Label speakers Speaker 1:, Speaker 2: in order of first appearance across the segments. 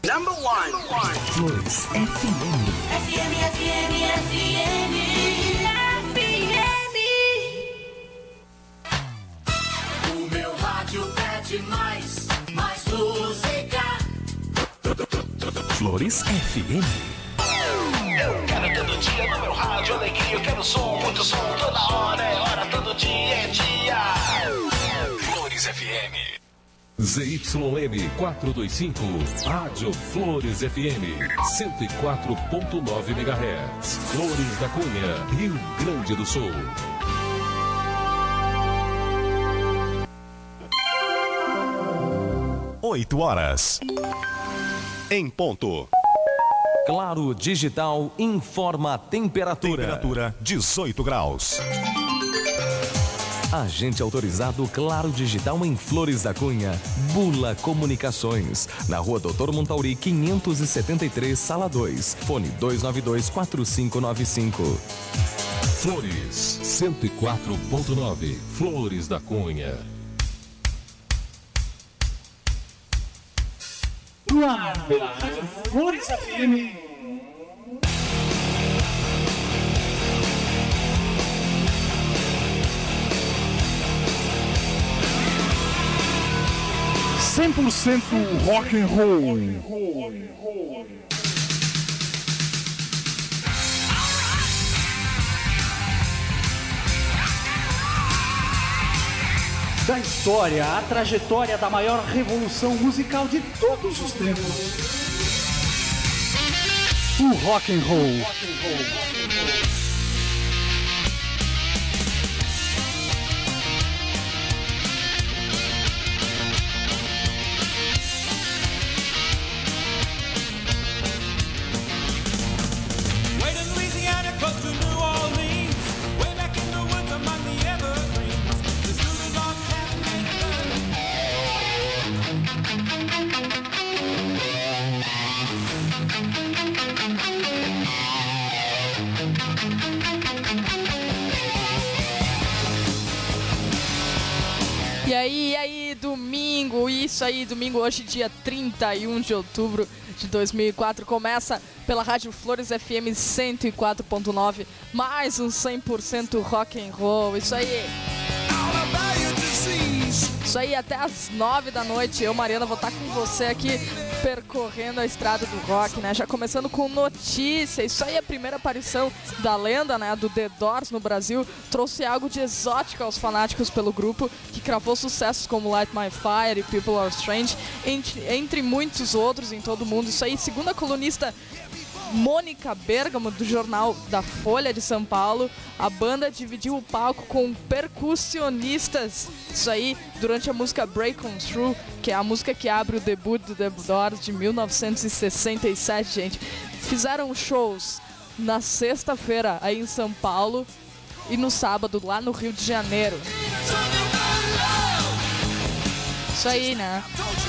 Speaker 1: Number one.
Speaker 2: Flores FM.
Speaker 3: O meu rádio pede mais música.
Speaker 2: Flores FM.
Speaker 4: Eu quero todo dia no meu rádio alegria. Eu quero som, muito som, toda hora é hora, todo dia é dia. Flores FM.
Speaker 5: ZYM 425, Rádio Flores FM, 104.9 MHz, Flores da Cunha, Rio Grande do Sul.
Speaker 6: Oito horas. Em ponto.
Speaker 2: Claro Digital informa a temperatura.
Speaker 6: Temperatura 18 graus.
Speaker 2: Agente autorizado Claro Digital em Flores da Cunha, Bula Comunicações, na Rua Doutor Montauri 573, Sala 2, fone 292-4595.
Speaker 5: Flores 104.9, Flores da Cunha.
Speaker 7: Flores FM. Rock and roll. Da história, a trajetória da maior revolução musical de todos os tempos. O rock and roll.
Speaker 8: E aí, domingo, isso aí, domingo, hoje dia 31 de outubro de 2004, começa pela Rádio Flores FM 104.9, mais um 100% rock and roll, isso aí. Isso aí, até as 9 da noite, eu, Mariana, vou estar com você aqui percorrendo a estrada do rock, né? Já começando com notícia. Isso aí, a primeira aparição da lenda, né, do The Doors no Brasil, trouxe algo de exótico aos fanáticos pelo grupo, que cravou sucessos como Light My Fire e People Are Strange, entre muitos outros em todo o mundo. Isso aí, segundo a colunista Mônica Bergamo, do jornal da Folha de São Paulo, a banda dividiu o palco com percussionistas, isso aí, durante a música Break On Through, que é a música que abre o debut do The Doors de 1967, gente. Fizeram shows na sexta-feira aí em São Paulo e no sábado lá no Rio de Janeiro. Isso aí, né?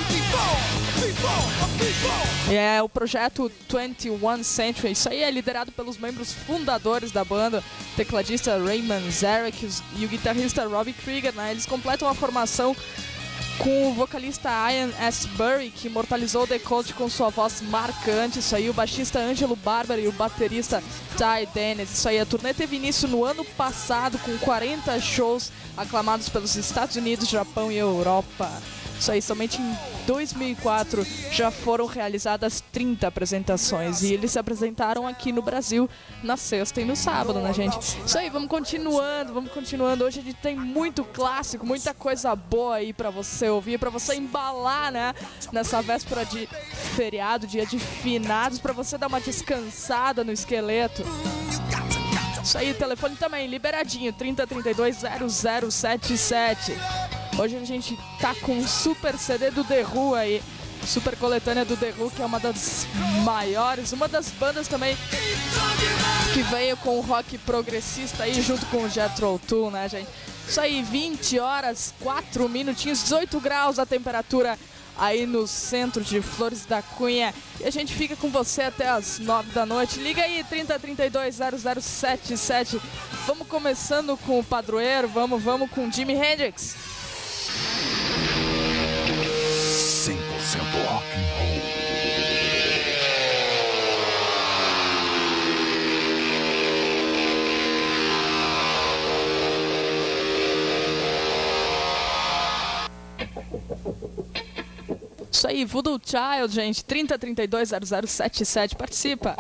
Speaker 8: É o projeto 21 Century. Isso aí é liderado pelos membros fundadores da banda, tecladista Raymond Zarek e o guitarrista Robbie Krieger, né? Eles completam a formação com o vocalista Ian S. Burry, que imortalizou The Cult com sua voz marcante. Isso aí, o baixista Angelo Barbera e o baterista Ty Dennis. Isso aí, a turnê teve início no ano passado com 40 shows aclamados pelos Estados Unidos, Japão e Europa. Isso aí, somente em 2004 já foram realizadas 30 apresentações e eles se apresentaram aqui no Brasil na sexta e no sábado, né, gente? Isso aí, vamos continuando. Hoje a gente tem muito clássico, muita coisa boa aí pra você ouvir, pra você embalar, né, nessa véspera de feriado, dia de finados, pra você dar uma descansada no esqueleto. Isso aí, o telefone também liberadinho, 3032-0077. Hoje a gente tá com um super CD do The Who aí, super coletânea do The Who, que é uma das maiores, uma das bandas também que veio com o rock progressista aí junto com o Jethro Tull, né, gente? Isso aí, 20 horas, 4 minutinhos, 18 graus a temperatura aí no centro de Flores da Cunha. E a gente fica com você até as 9 da noite. Liga aí, 3032-0077. Vamos começando com o padroeiro, vamos com Jimi Hendrix.
Speaker 2: 100% rock and roll.
Speaker 8: aí, Voodoo Child, gente, 30320077, participa.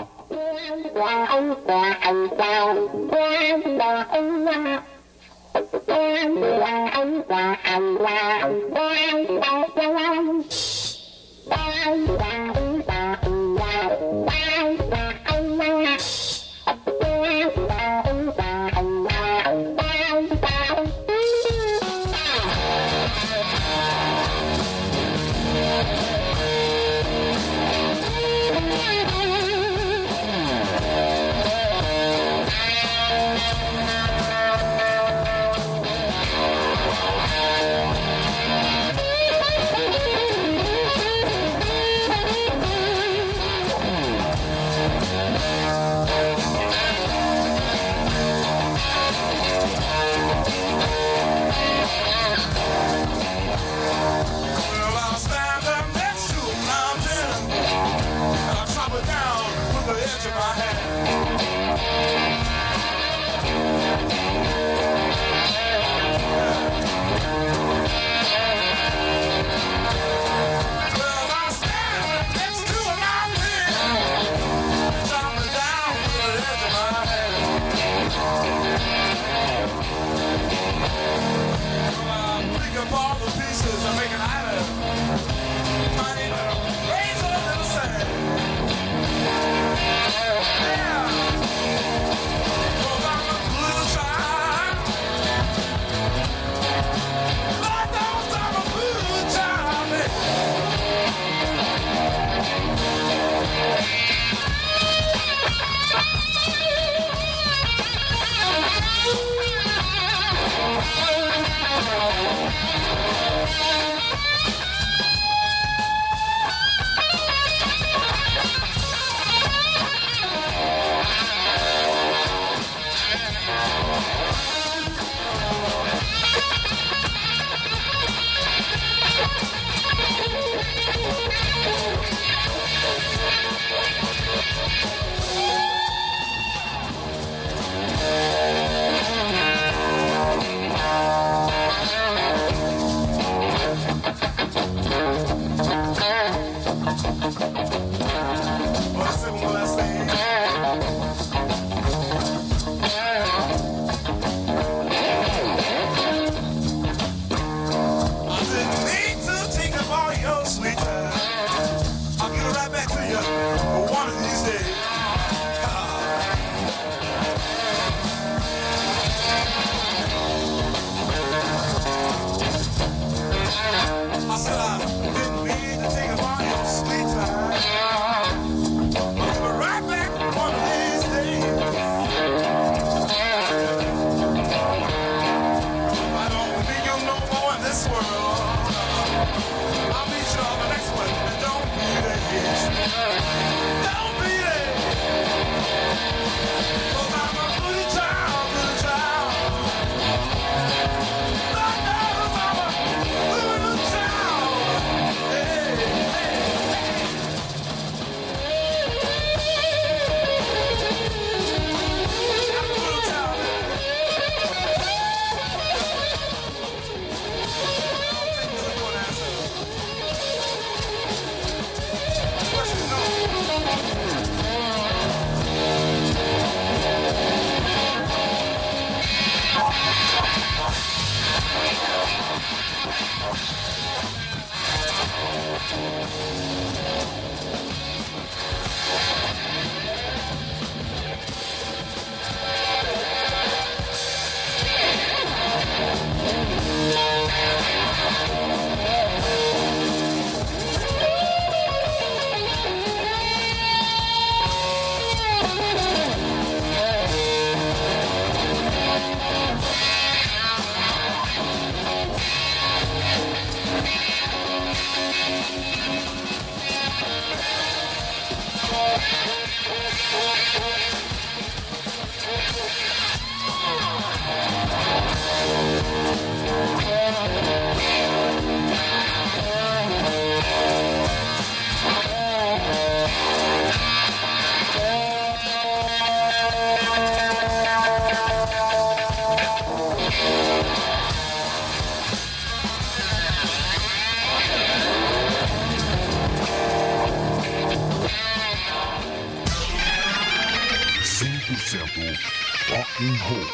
Speaker 5: Rock and Roll.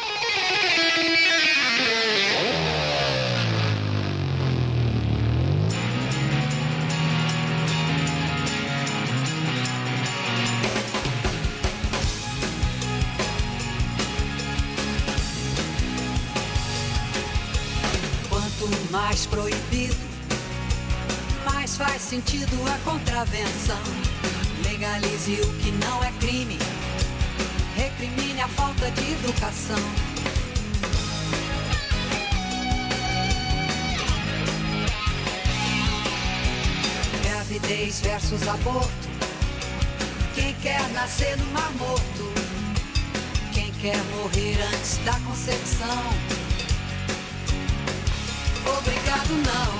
Speaker 1: Quanto mais proibido, mais faz sentido a contravenção. Legalize o que não é crime, recrimine a falta de educação. Gravidez versus aborto. Quem quer nascer no mar morto? Quem quer morrer antes da concepção? Obrigado não.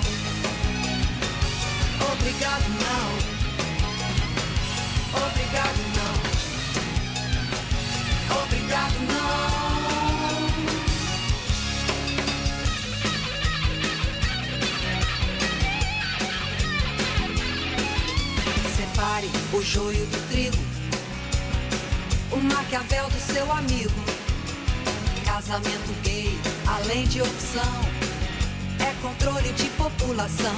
Speaker 1: Obrigado não. Obrigado não. Obrigado não. Separe o joio do trigo, o Maquiavel do seu amigo. Casamento gay, além de opção, é controle de população.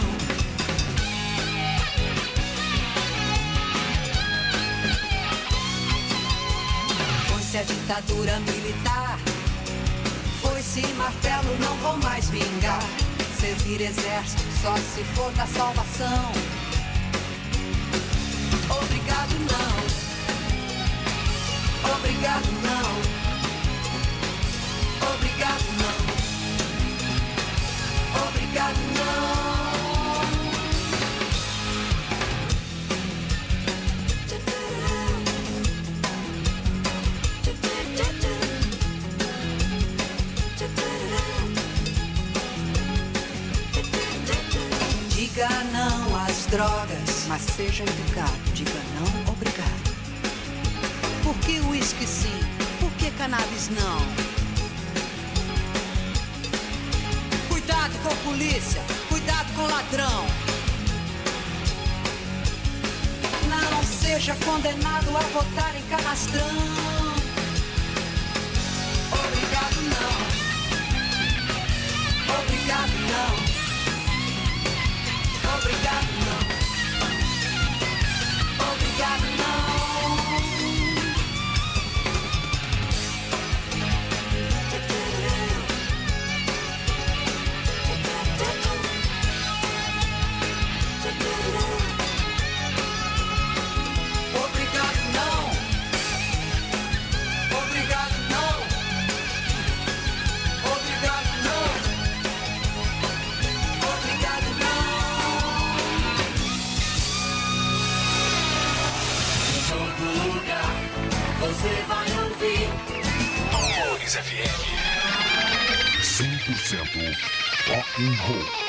Speaker 1: Foi-se a ditadura militar, foi-se martelo, não vou mais vingar. Servir exército só se for da salvação. Obrigado não. Obrigado não. Obrigado não. Obrigado não. Diga não às drogas, mas seja educado. Diga não, obrigado. Por que uísque sim? Por que cannabis não? Cuidado com polícia, cuidado com ladrão. Não seja condenado a votar em canastrão. Obrigado não. Obrigado não. Obrigado não. Obrigado não. Obrigado não. Obrigado não. Obrigado não. Obrigado não.
Speaker 3: Em todo lugar você vai ouvir
Speaker 4: Flores FM.
Speaker 5: 100% Rock and Roll.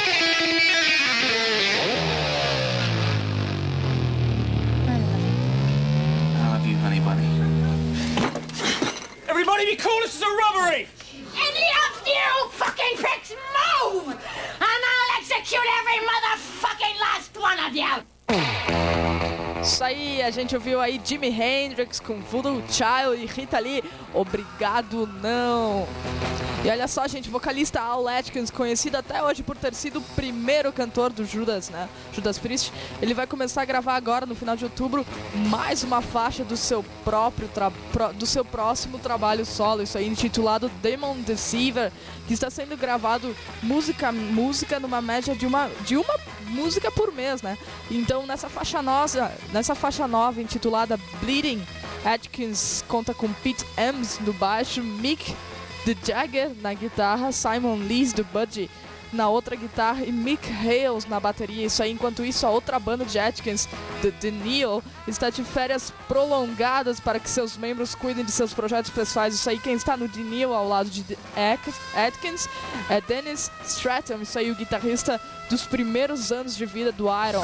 Speaker 9: I love you, honey bunny.
Speaker 7: Everybody be cool, this is a robbery!
Speaker 3: Any of you fucking pricks move! And I'll execute every motherfucking last one of you!
Speaker 8: Isso aí, a gente ouviu aí Jimi Hendrix com Voodoo Child e Rita Lee, Obrigado Não. E olha só, gente, vocalista Al Atkins, conhecido até hoje por ter sido o primeiro cantor do Judas, né? Judas Priest, ele vai começar a gravar agora, no final de outubro, mais uma faixa do seu próximo trabalho solo, isso aí, intitulado Demon Deceiver, que está sendo gravado música numa média de uma música por mês, né? Então, nessa faixa nova intitulada Bleeding, Atkins conta com Pete Ems no baixo, Mick The Jagger na guitarra, Simon Lees do Budgie na outra guitarra e Mick Hales na bateria. Isso aí, enquanto isso, a outra banda de Atkins, The Neil, está de férias prolongadas para que seus membros cuidem de seus projetos pessoais. Isso aí, quem está no The Neil ao lado de Atkins é Dennis Stratton, isso aí, o guitarrista dos primeiros anos de vida do Iron.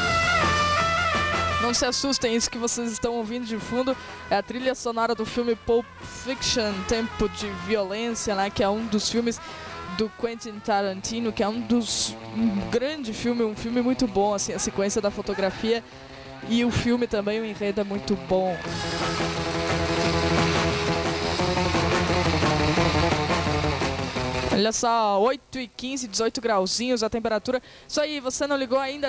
Speaker 8: Não se assustem, isso que vocês estão ouvindo de fundo é a trilha sonora do filme Pulp Fiction, Tempo de Violência, né, que é um dos filmes do Quentin Tarantino, que é um grande filme, um filme muito bom, assim, a sequência da fotografia e o filme também, o enredo é muito bom. Olha só, 8h15, 18 grauzinhos a temperatura. Isso aí, você não ligou ainda?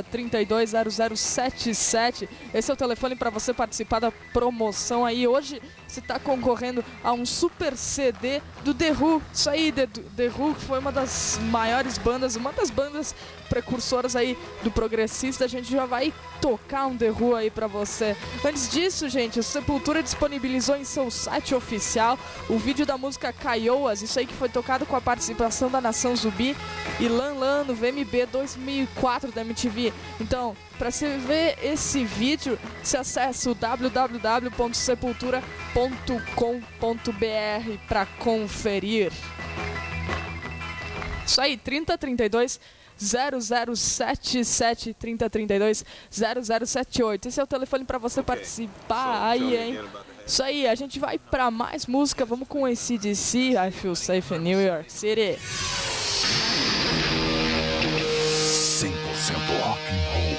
Speaker 8: 30320077. Esse é o telefone para você participar da promoção aí. Hoje você está concorrendo a um super CD do The Who. Isso aí, The Who, que foi uma das maiores bandas, uma das bandas precursoras aí do progressista. A gente já vai tocar um The Who aí para você. Antes disso, gente, o Sepultura disponibilizou em seu site oficial o vídeo da música Kiowas. Isso aí que foi tocado com a participação da Nação Zumbi e Lan Lan no VMB 2004 da MTV. Então, para você ver esse vídeo, você acessa o www.sepultura.com.br para conferir. Isso aí, 3032 0077 3032 0078. Esse é o telefone para você participar aí, hein? Isso aí, a gente vai para mais música. Vamos com AC/DC, I Feel Safe in New York City.
Speaker 6: 100% rock and roll.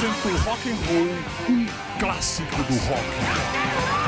Speaker 6: rock and roll, um clássico do rock.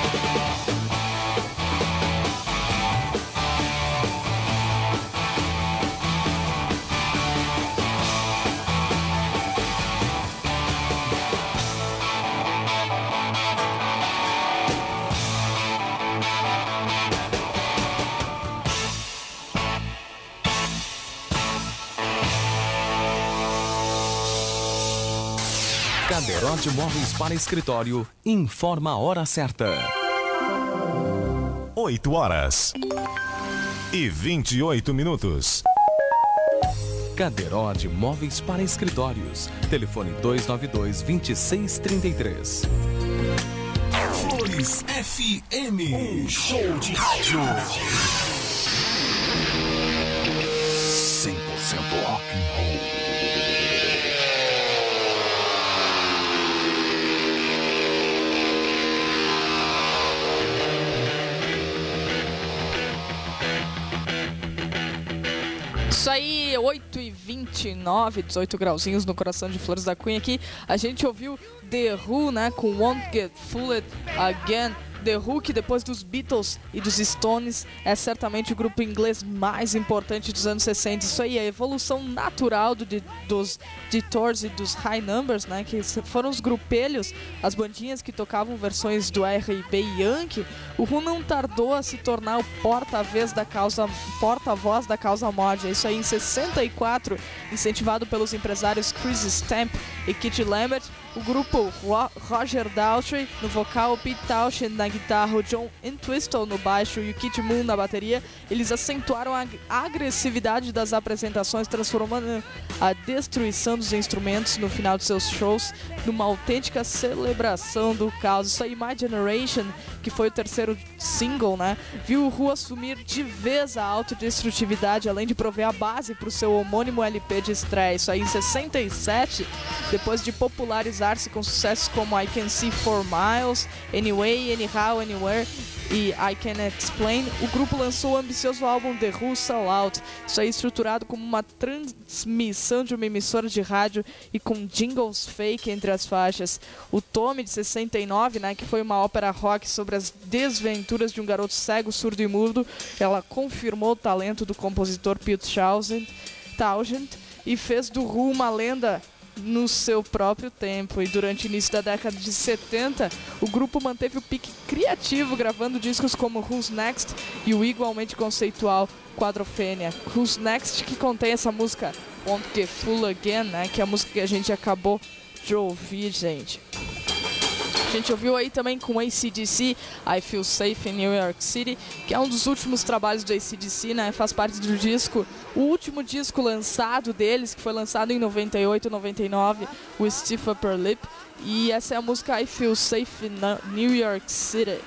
Speaker 2: Caderote Móveis para Escritório informa a hora certa.
Speaker 10: 8h28.
Speaker 2: Caderote Móveis para Escritórios. Telefone 292-2633.
Speaker 5: Flores FM, um show de rádio. 100% rock and roll.
Speaker 8: Isso aí, 8h29, 18 grauzinhos no coração de Flores da Cunha aqui. A gente ouviu The Who, né, com Won't Get Fooled Again. The Who, que depois dos Beatles e dos Stones, é certamente o grupo inglês mais importante dos anos 60. Isso aí, a evolução natural dos Detours e dos High Numbers, né, que foram os grupelhos, as bandinhas que tocavam versões do R&B e Yankee. O Who não tardou a se tornar o porta-voz da causa mod. Isso aí, em 64, incentivado pelos empresários Chris Stamp e Kit Lambert, o grupo Roger Daltrey no vocal, Pete Townshend na guitarra, o John Entwistle no baixo e o Keith Moon na bateria, eles acentuaram a agressividade das apresentações, transformando a destruição dos instrumentos no final de seus shows numa autêntica celebração do caos. Isso aí, My Generation, que foi o terceiro single, né, viu o Who assumir de vez a autodestrutividade, além de prover a base para o seu homônimo LP de estreia. Isso aí, em 67, depois de popularizar-se com sucessos como I Can See 4 Miles, Anyway, Anyhow, Anywhere e I Can Explain, o grupo lançou o ambicioso álbum The Who Sell Out. Isso aí, estruturado como uma transmissão de uma emissora de rádio e com jingles fake entre as faixas. O Tommy, de 69, né, que foi uma ópera rock sobre as desventuras de um garoto cego, surdo e mudo, ela confirmou o talento do compositor Pete Townshend e fez do Who uma lenda no seu próprio tempo. E durante o início da década de 70, o grupo manteve o pique criativo, gravando discos como Who's Next e o igualmente conceitual Quadrophenia. Who's Next, que contém essa música Won't Get Fooled Again, né, que é a música que a gente acabou de ouvir, gente. A gente ouviu aí também com AC/DC, I Feel Safe in New York City, que é um dos últimos trabalhos do AC/DC, né? Faz parte do disco, o último disco lançado deles, que foi lançado em 98, 99, o Stiff Upper Lip. E essa é a música I Feel Safe in New York City.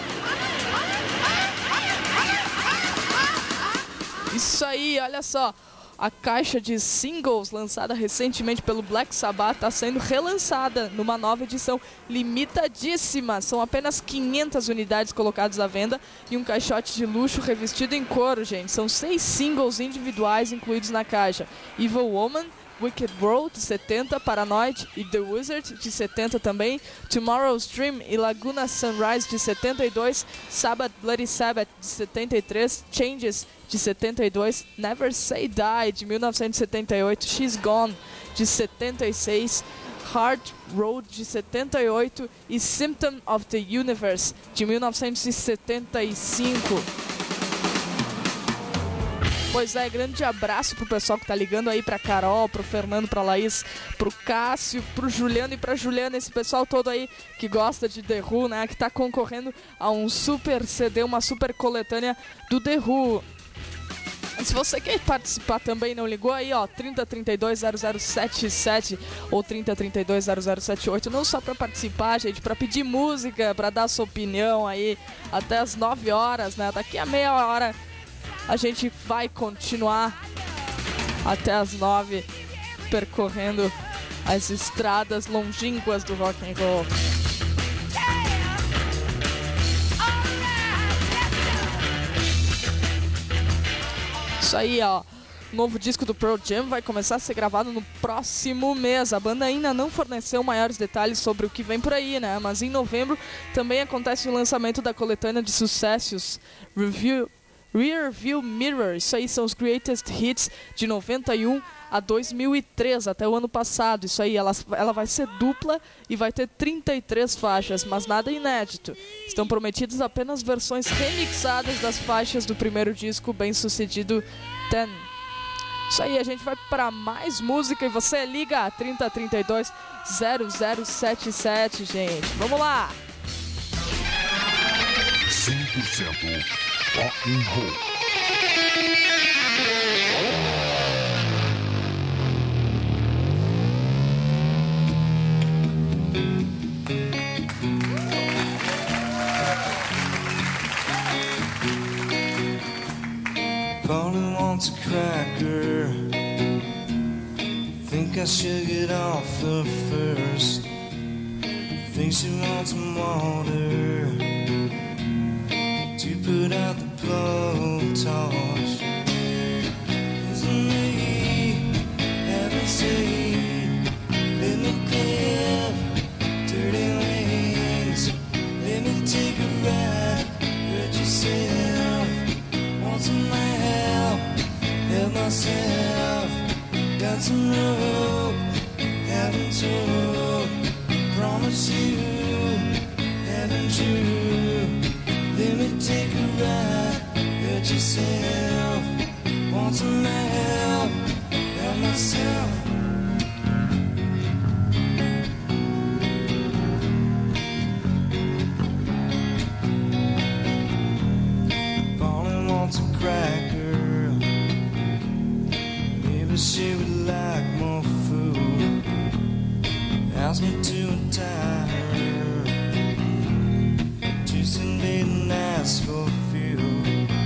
Speaker 8: Isso aí, olha só. A caixa de singles lançada recentemente pelo Black Sabbath está sendo relançada numa nova edição limitadíssima. São apenas 500 unidades colocadas à venda e um caixote de luxo revestido em couro, gente. São 6 singles individuais incluídos na caixa. Evil Woman, Wicked World, de 70, Paranoid e The Wizard, de 70 também, Tomorrow's Dream e Laguna Sunrise, de 72, Sabbath Bloody Sabbath, de 73, Changes, de 72, Never Say Die, de 1978, She's Gone, de 76, Hard Road, de 78 e Symptom of the Universe, de 1975. Pois é, grande abraço pro pessoal que tá ligando aí, pra Carol, pro Fernando, pra Laís, pro Cássio, pro Juliano e pra Juliana, esse pessoal todo aí que gosta de The Who, né, que tá concorrendo a um super CD, uma super coletânea do The Who. Se você quer participar também, não ligou aí, ó, 3032-0077 ou 3032-0078, não só pra participar, gente, pra pedir música, pra dar sua opinião aí, até as 9 horas, né, daqui a meia hora a gente vai continuar até as 9 percorrendo as estradas longínquas do rock and roll. Isso aí, ó. O novo disco do Pearl Jam vai começar a ser gravado no próximo mês. A banda ainda não forneceu maiores detalhes sobre o que vem por aí, né? Mas em novembro também acontece o lançamento da coletânea de sucessos Rearview Mirror. Isso aí são os Greatest Hits de 91 a 2003, até o ano passado. Isso aí, ela vai ser dupla e vai ter 33 faixas, mas nada inédito. Estão prometidas apenas versões remixadas das faixas do primeiro disco bem-sucedido Ten. Isso aí, a gente vai para mais música e você liga 3032 0077, gente. Vamos lá!
Speaker 6: 100% rock and roll.
Speaker 11: Polly wants a cracker. Think I should get off her first. Think she wants some water to put out the blowtorch. Isn't me having seed? Let me clip dirty wings. Let me take a ride. Hurt yourself. Want some help? Help myself. Got some rope. Haven't told. Promise you. Haven't you? Let me take a ride. Hurt yourself. Want some help? Help myself. Polly wants a cracker. Maybe she would like more food. Ask me to untie her. Tuesday didn't ask for fuel.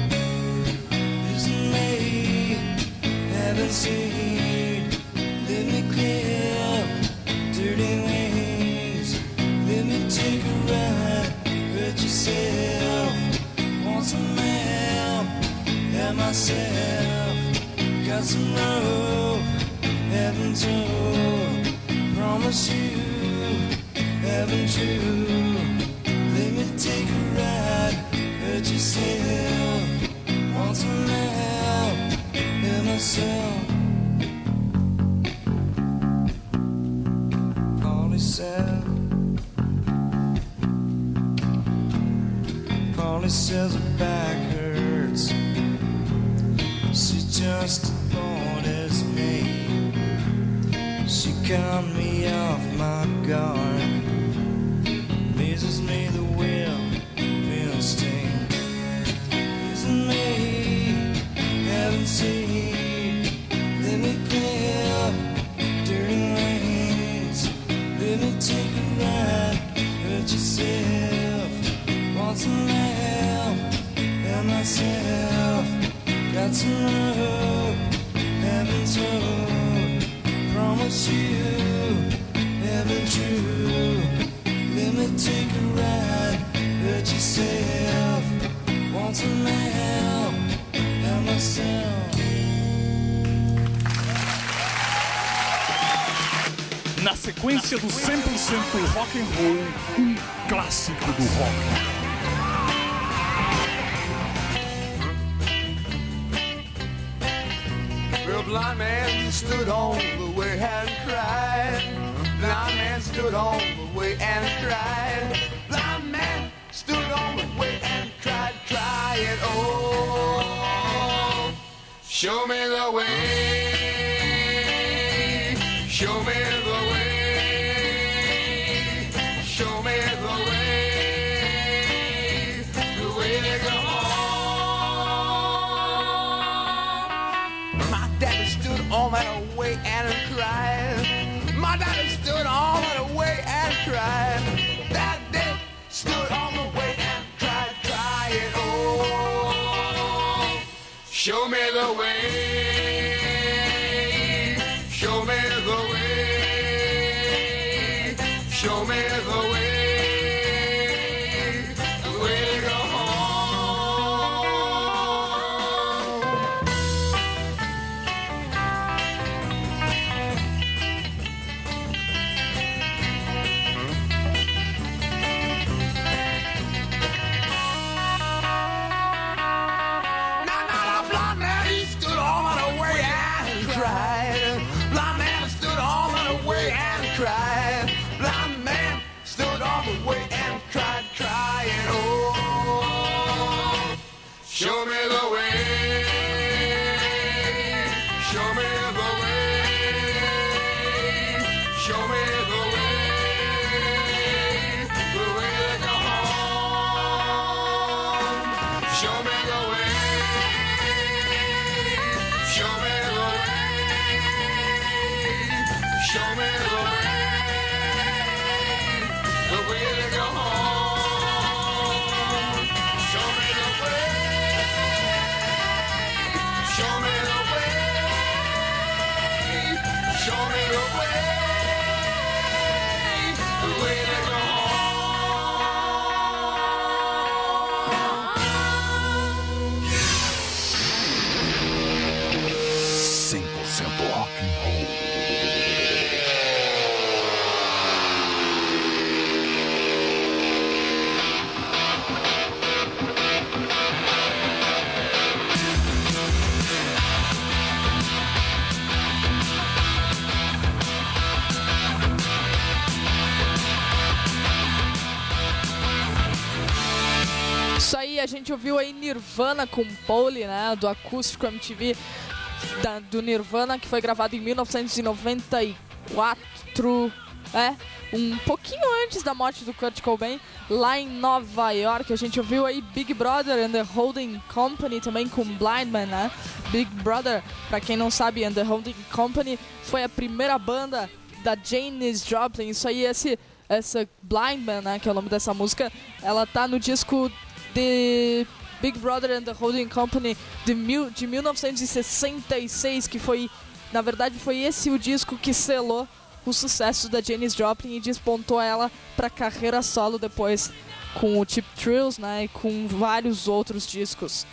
Speaker 11: Isn't me having seed? Let me clip dirty wings. Let me take a ride. Hurt yourself. Want some help? Help myself. Got some rope. Haven't told. Promise you. Haven't you? Let me take a ride. Hurt yourself. Want some help? Help myself. Polly said. Polly says her back hurts. She's just as bored as me. She caught me off my guard. Amazes me the will feel sting. Isn't me haven't seen. Let me clip dirty wings. Let me take a ride. Hurt yourself. Want some help? Help myself. Got some rope. Haven't told. Promise you. Haven't true. Let me take a ride. Hurt yourself. Want some help? Help myself.
Speaker 6: Na sequência do 100% rock and roll, clássico do rock.
Speaker 12: Well, blind man stood on the way and cried. Blind man stood on the way and cried. Blind man stood on the way and cried, crying, oh, show me the way. Show me the way. Show me the way. The way to go home. My daddy stood on that way and cried. My daddy stood on that way and cried. That day stood on the way and cried, crying, oh, show me the way. Show me the way. Show me the way. The way to go home. Show me the way. Show me the way. Show me the way. The way to go home. Show me the way. Show me the way. Show me the way. The way to go home.
Speaker 6: Rock and roll.
Speaker 8: Isso aí, a gente ouviu aí Nirvana com Pole, né, do Acústico MTV do Nirvana, que foi gravado em 1994, um pouquinho antes da morte do Kurt Cobain, lá em Nova York. A gente ouviu aí Big Brother and the Holding Company, também com Blind Man, né? Big Brother, pra quem não sabe, and the Holding Company foi a primeira banda da Janis Joplin. Isso aí, essa Blind Man, né, que é o nome dessa música, ela tá no disco de Big Brother and the Holding Company de 1966, que foi, na verdade, foi esse o disco que selou o sucesso da Janis Joplin e despontou ela para carreira solo depois, com o Cheap Thrills, né, e com vários outros discos.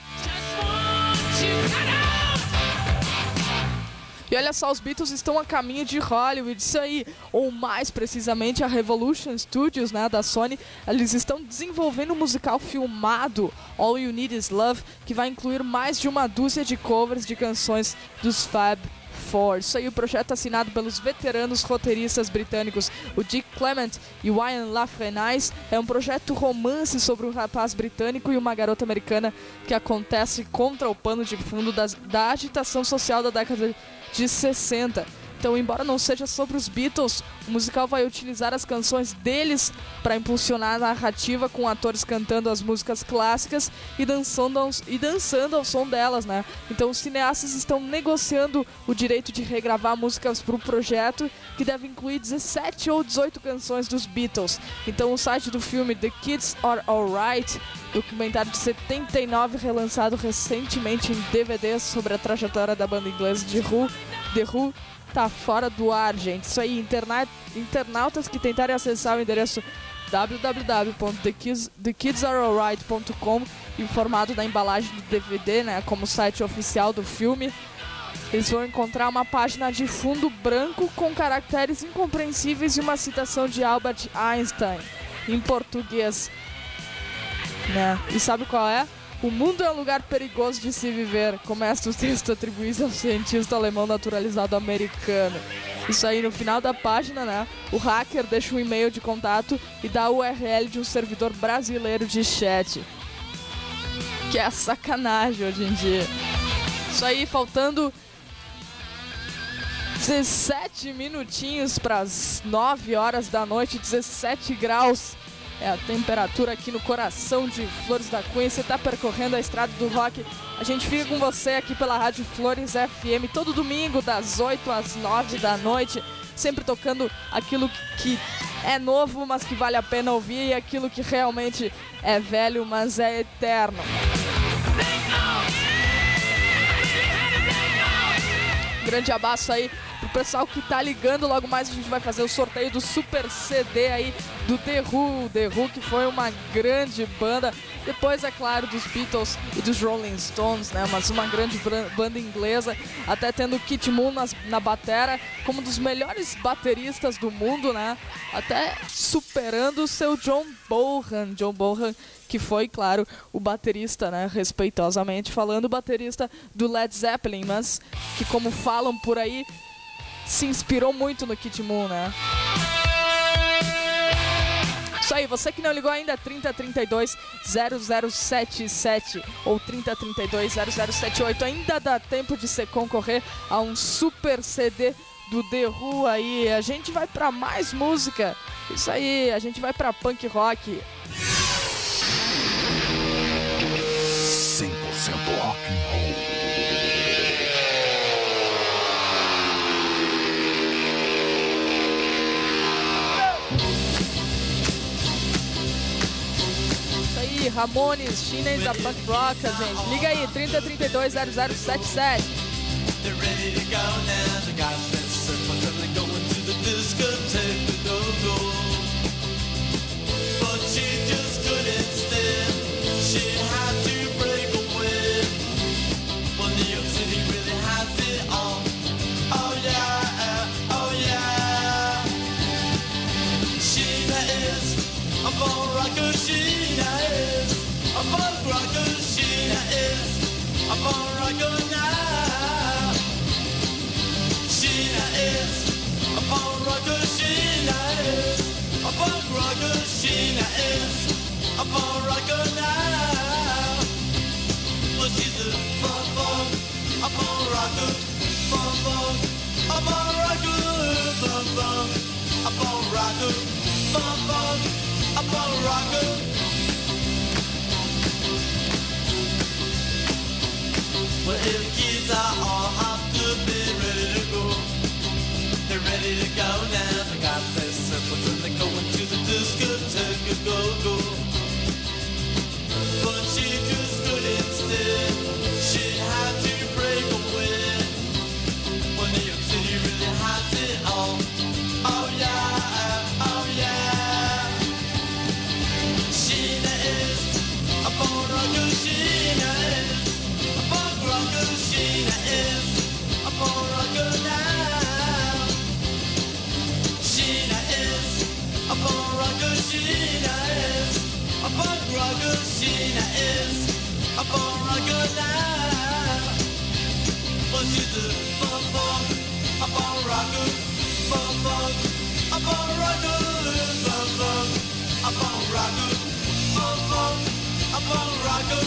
Speaker 8: E olha só, os Beatles estão a caminho de Hollywood, isso aí, ou mais precisamente a Revolution Studios, né, da Sony. Eles estão desenvolvendo um musical filmado, All You Need Is Love, que vai incluir mais de uma dúzia de covers de canções dos Fab Four. Isso aí, o projeto assinado pelos veteranos roteiristas britânicos, o Dick Clement e o Ian LaFrenice, é um projeto romance sobre um rapaz britânico e uma garota americana que acontece contra o pano de fundo da agitação social da década de 60. Então, embora não seja sobre os Beatles, o musical vai utilizar as canções deles para impulsionar a narrativa, com atores cantando as músicas clássicas e dançando ao som delas, né? Então, os cineastas estão negociando o direito de regravar músicas para o projeto, que deve incluir 17 ou 18 canções dos Beatles. Então, o site do filme The Kids Are Alright, documentário de 79 relançado recentemente em DVD sobre a trajetória da banda inglesa The Who, tá fora do ar, gente. Isso aí, internautas que tentarem acessar o endereço www.thekidsarealright.com, informado na embalagem do DVD, né, como site oficial do filme, eles vão encontrar uma página de fundo branco com caracteres incompreensíveis e uma citação de Albert Einstein em português, né? E sabe qual é? O mundo é um lugar perigoso de se viver. Começa o texto atribuído ao cientista alemão naturalizado americano. Isso aí, no final da página, né? O hacker deixa um e-mail de contato e dá o URL de um servidor brasileiro de chat. Que é sacanagem hoje em dia. Isso aí, faltando 17 minutinhos para as 9 horas da noite, 17 graus. É a temperatura aqui no coração de Flores da Cunha. Você está percorrendo a estrada do rock. A gente fica com você aqui pela Rádio Flores FM todo domingo das 8 às 9 da noite, sempre tocando aquilo que é novo, mas que vale a pena ouvir, e aquilo que realmente é velho, mas é eterno. Grande abraço aí pro pessoal que tá ligando. Logo mais a gente vai fazer o sorteio do super CD aí do The Who. The Who, que foi uma grande banda, depois, é claro, dos Beatles e dos Rolling Stones, né? Mas uma grande banda inglesa, até tendo o Keith Moon na batera, como um dos melhores bateristas do mundo, né? Até superando o seu John Bonham, que foi, claro, o baterista, né, respeitosamente falando, o baterista do Led Zeppelin, mas que, como falam por aí, se inspirou muito no Keith Moon, né? Isso aí, você que não ligou ainda, 3032-0077 ou 3032-0078, ainda dá tempo de você concorrer a um super CD do The Who aí. A gente vai pra mais música, isso aí, a gente vai pra punk rock. aí, Ramones, Chinês da Punk Rock, gente. Liga aí, 3032-0077.
Speaker 11: They're ready to go now. They got this simple till they're going to the discotheque to go. But she just couldn't stand. She had to break away. Well, New York City really has it all. Oh yeah, oh yeah. Sheena is a bone rocker. Sheena is a bone rocker. Sheena is a bone rocker now. Sheena is a bone rocker. Sheena is a bone rocker. Sheena is a bone rocker now. Well, she's a bone rocker, bone rocker, a bone rocker, a bone rocker, a bone rocker. Well, if the kids are all have to be ready to go. They're ready to go now. They got their simples and they're going to the discotheque to go. But she just couldn't stay. She had to break away. Well, New York City really has it all. Oh yeah, oh yeah. Sheena is a bone rocker. Sheena is a bone rocker. Sheena is a bone rocker now. Sheena is a bone rocker. Sheena is a bone rocker. Sheena is a bone rocker now. Well, she's a bone rocker, a bone rocker, a bone rocker, a bone rocker, a bone rocker.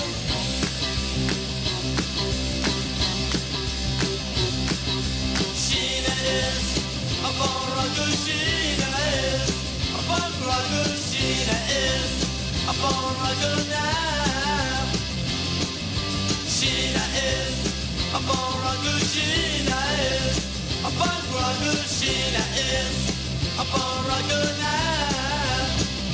Speaker 11: Sheena is a bone rocker. Sheena is a bone rocker. Sheena is a bone rocker now. Sheena is a bone rocker. Sheena is a bone rocker. Sheena is a bone rocker now.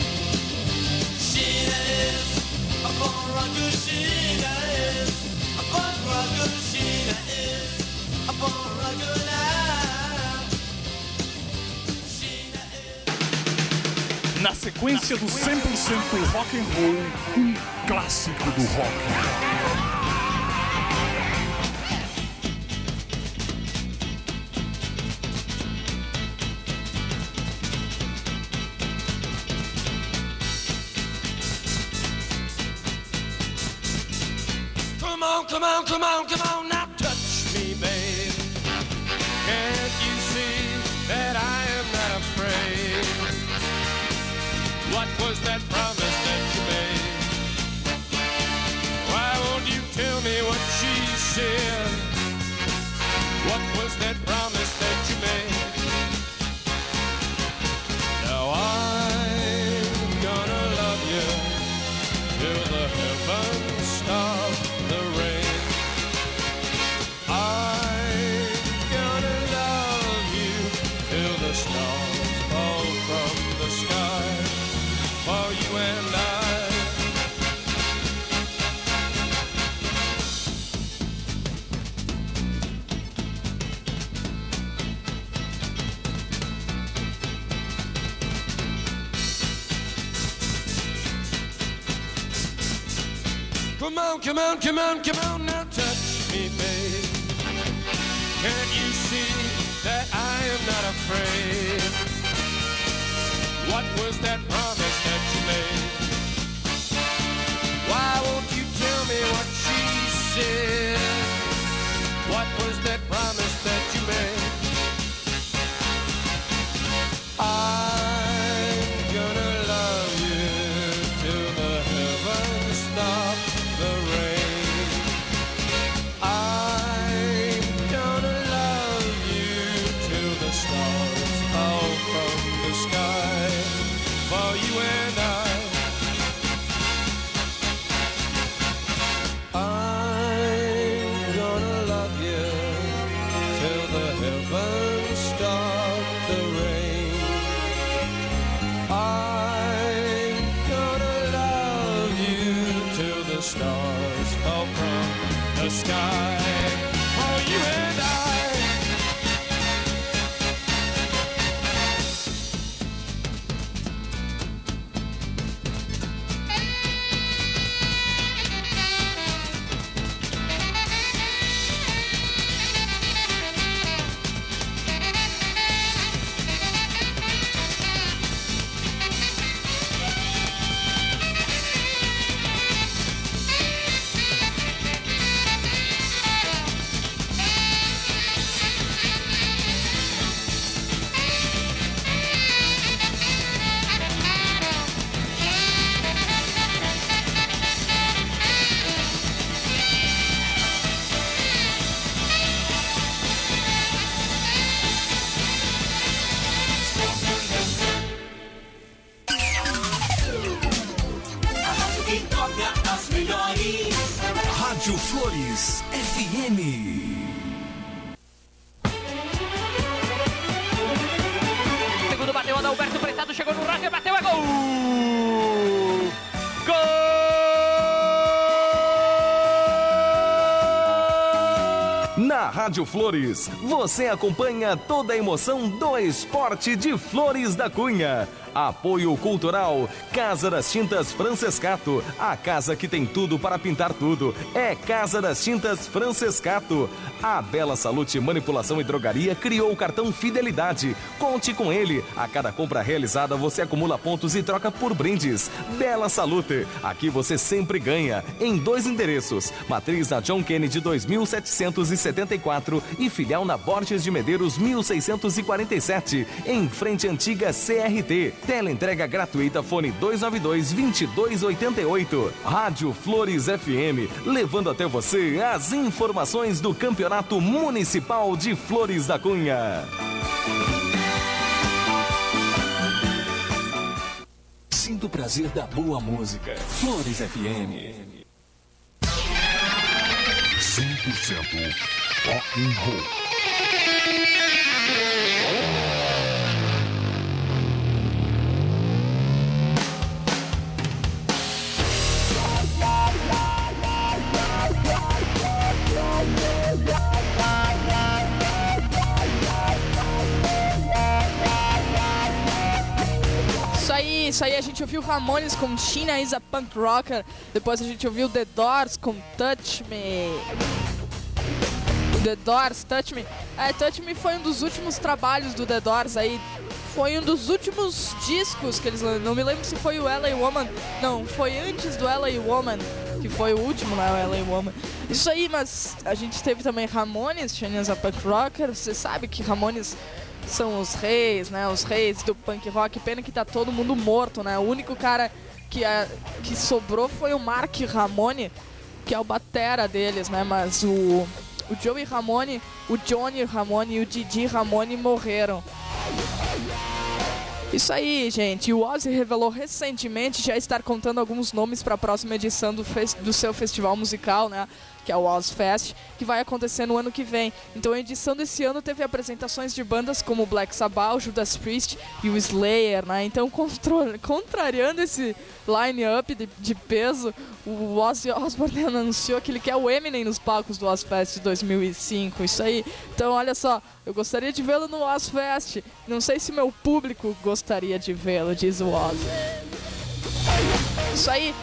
Speaker 11: Sheena is a bone rocker. Sheena is a bone rocker. Sheena is a bone rocker now. Sheena is.
Speaker 6: Na sequência do 100% rock and roll, clássico do rock.
Speaker 11: Come on, now touch me, babe. Can't you see that I am not afraid? What was that promise that you made? Why won't you tell me what she said? What was that promise that you made? Now I'm gonna love you till the heavens stop the rain. Stars fall from the sky for you and I. Come on, now touch me, babe. Can't you see that I am not afraid? What was that promise that you made? Why won't you tell me what she said? What was that promise that you made? I'm gonna love you till the heavens stop the rain. I'm gonna love you till the stars fall from the sky for you the sky. Oh, you and I.
Speaker 10: Rádio Flores FM.
Speaker 13: Segundo bateu, Adalberto Prestado chegou no rádio, bateu, é gol! Gol!
Speaker 2: Na Rádio Flores, você acompanha toda a emoção do esporte de Flores da Cunha. Apoio Cultural, Casa das Tintas Francescato, a casa que tem tudo para pintar tudo. É Casa das Tintas Francescato. A Bela Salute Manipulação e Drogaria criou o cartão Fidelidade. Conte com ele. A cada compra realizada, você acumula pontos e troca por brindes. Bela Salute, aqui você sempre ganha. Em 2 endereços, matriz na John Kennedy 2774 e filial na Borges de Medeiros 1647, em frente à antiga CRT. Teleentrega gratuita, fone 292-2288. Rádio Flores FM, levando até você as informações do Campeonato Municipal de Flores da Cunha.
Speaker 10: Sinta o prazer da boa música. Flores FM.
Speaker 6: 100% rock and roll.
Speaker 8: Isso aí, a gente ouviu Ramones com China is a Punk Rocker. Depois a gente ouviu The Doors com Touch Me. The Doors, Touch Me. Touch Me foi um dos últimos trabalhos do The Doors aí. Foi um dos últimos discos que eles... Não me lembro se foi o LA Woman. Não, foi antes do LA Woman, que foi o último, né, o LA Woman. Isso aí, mas a gente teve também Ramones, China is a Punk Rocker. Você sabe que Ramones são os reis, né? Os reis do punk rock. Pena que tá todo mundo morto, né? O único cara que sobrou foi o Mark Ramone, que é o batera deles, né? Mas o Joey Ramone, o Johnny Ramone e o Didi Ramone morreram. Isso aí, gente. O Ozzy revelou recentemente já estar contando alguns nomes para a próxima edição do seu festival musical, né? Que é o Ozzfest, que vai acontecer no ano que vem. Então a edição desse ano teve apresentações de bandas como Black Sabbath, Judas Priest e o Slayer, né? Então, contrariando esse line-up de peso, o Ozzy Osbourne anunciou que ele quer o Eminem nos palcos do Ozzfest 2005. Isso aí. Então, olha só, eu gostaria de vê-lo no Ozzfest. Não sei se meu público gostaria de vê-lo, diz o Ozzy. Isso aí.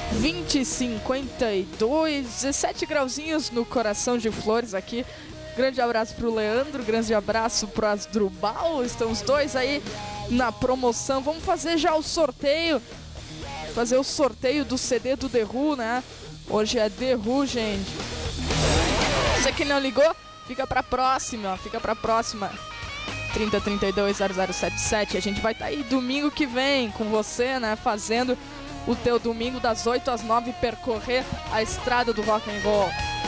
Speaker 8: 20:52, 17 grauzinhos no coração de Flores aqui. Grande abraço pro Leandro, grande abraço pro Asdrubal. Estão os dois aí na promoção. Vamos fazer já o sorteio. Fazer o sorteio do CD do The Who, né? Hoje é The Who, gente. Você que não ligou, fica pra próxima. Fica pra próxima. 30320077. A gente vai estar aí domingo que vem com você, né? Fazendo o teu domingo das 8 às 9, percorrer a estrada do rock and roll.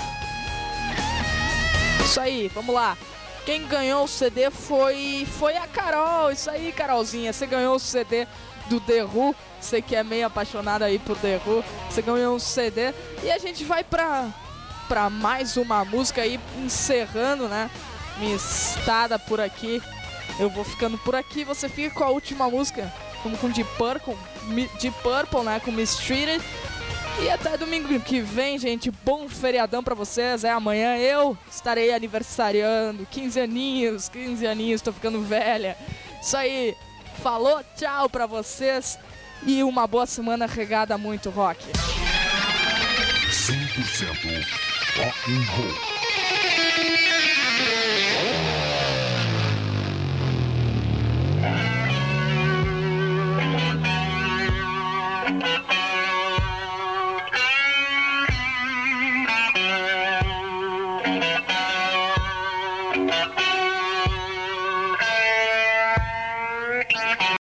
Speaker 8: Isso aí, vamos lá. Quem ganhou o CD foi a Carol. Isso aí, Carolzinha. Você ganhou o CD do The Who. Você que é meio apaixonada aí por The Who. Você ganhou um CD. E a gente vai pra mais uma música aí, encerrando, né? Minha estada por aqui. Eu vou ficando por aqui. Você fica com a última música. Com Deep Purple, né, com Mistreated. E até domingo que vem, gente. Bom feriadão pra vocês. Amanhã eu estarei aniversariando. 15 aninhos, tô ficando velha. Isso aí. Falou, tchau pra vocês. E uma boa semana regada a muito rock.
Speaker 5: 100% rock and roll.